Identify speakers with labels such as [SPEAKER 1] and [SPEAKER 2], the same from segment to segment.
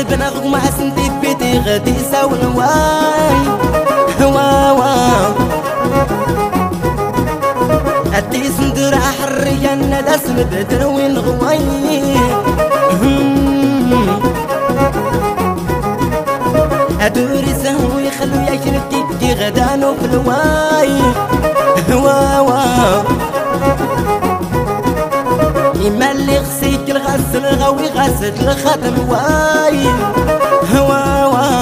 [SPEAKER 1] بنغ مع سنتي بيتي غادي يساون واي واوا أدي سندر حرية ندى سمد دروين غواي أدوري سهو يخلو يشرب كي غدانو في الواي واوا إما اللي غسيك الغسل غاوي غسل الخاتم واي واوا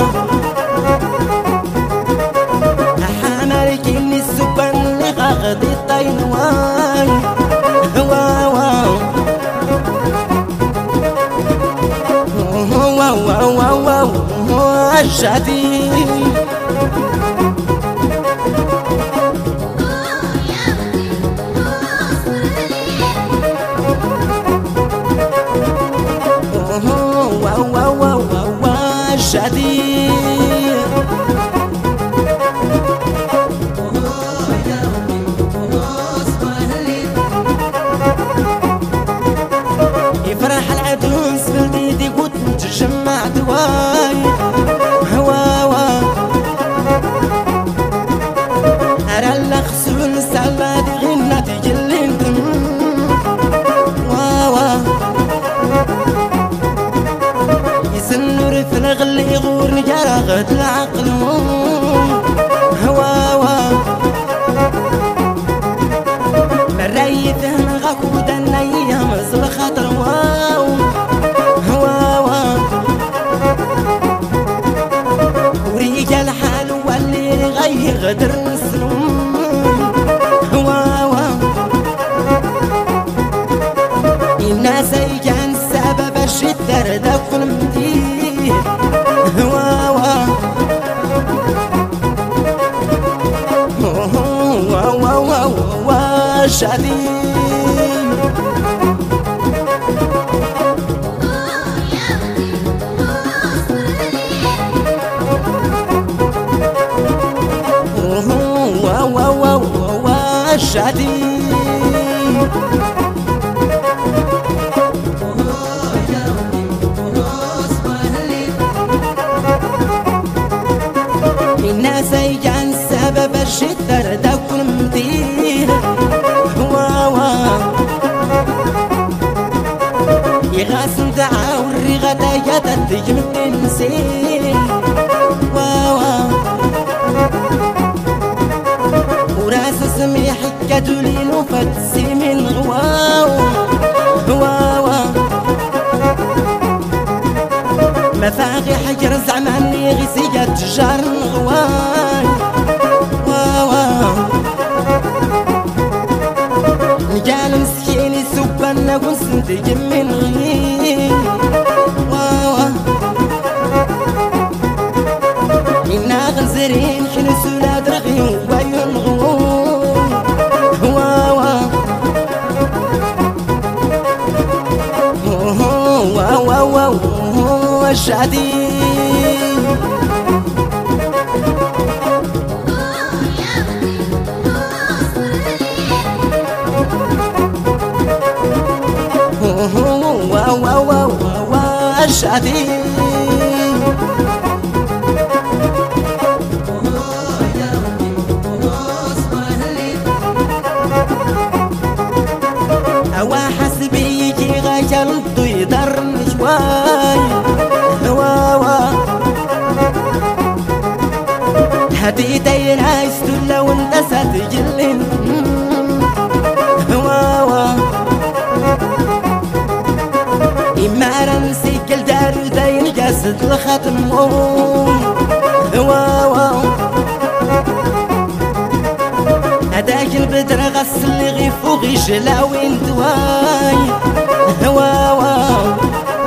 [SPEAKER 1] حمالك إني السبان اللي غاغدي الطين واي واوا الشادي الشادي يفرح العدوس بالديدي قد تجمع دواي هواوا أرى الأخسون سالة دي غنى تجلين واوا يسنور في الغل يغور نجارة غد العقل هواوا مريته من غاكود النية مزل خاطر واو هواوا ورجال حال واللي غير غدر نسلم هواوا الناس كان سبب الشدة دا كل مديه هواوا شادي شادي الناس يجعل سبب الشدة دا كل مديه واوا يغاسم دعا والرغدا يدا تجمد النسين واوا وراس سميح كدولين وفتسي من غواو واوا مفاغي حجر زعماني غسية تجار غواي واوا نجال مسكين يسوبان نقول سنتي من غني واوا إنا غنزرين شنو سولاد رغي وباين غوو واوا واوا الشادي الشادي أوا حسبي يجي غاجل يدر شوي هواوا هدي داير هايستولا وانت ساتجلين هواوا إما رمسيك الدار وداين جاسد الختم هواوا هداك البدر غسل اللي غي فوقي شلاوين دواي هواوا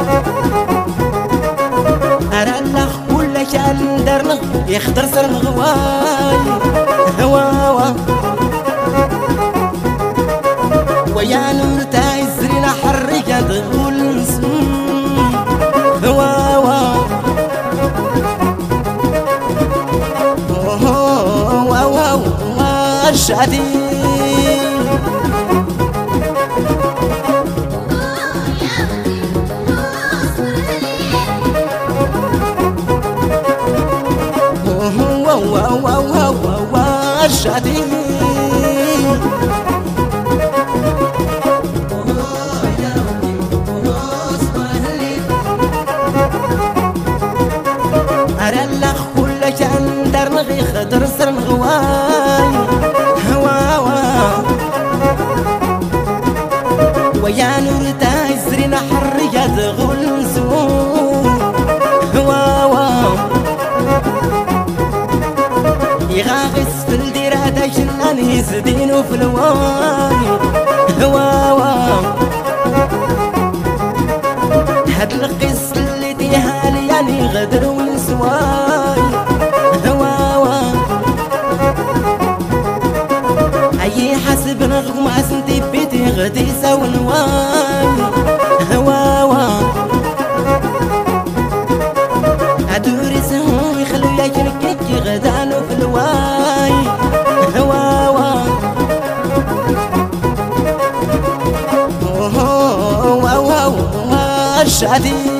[SPEAKER 1] أرى الأخ كل كان درنغ يخضر سر غواي هواوا ويا نمرتا يزرينا حرية تقول نسم هواوا الشادي شادي أرى اللخ كل جندر نغي خدر سر غواي هوا ويا نور تايزرين حرية غول سموم هوا يغاغس في الديرة دايشنان يزدينو في الواي هوا هاد القص اللي ديها لياني غدر ونسواي هوا أي حسب نغم عسنتي بيتي غدي ساون واي هوا أدوري سهوي خلو ياكلكك غدانو في الواي هوا شادي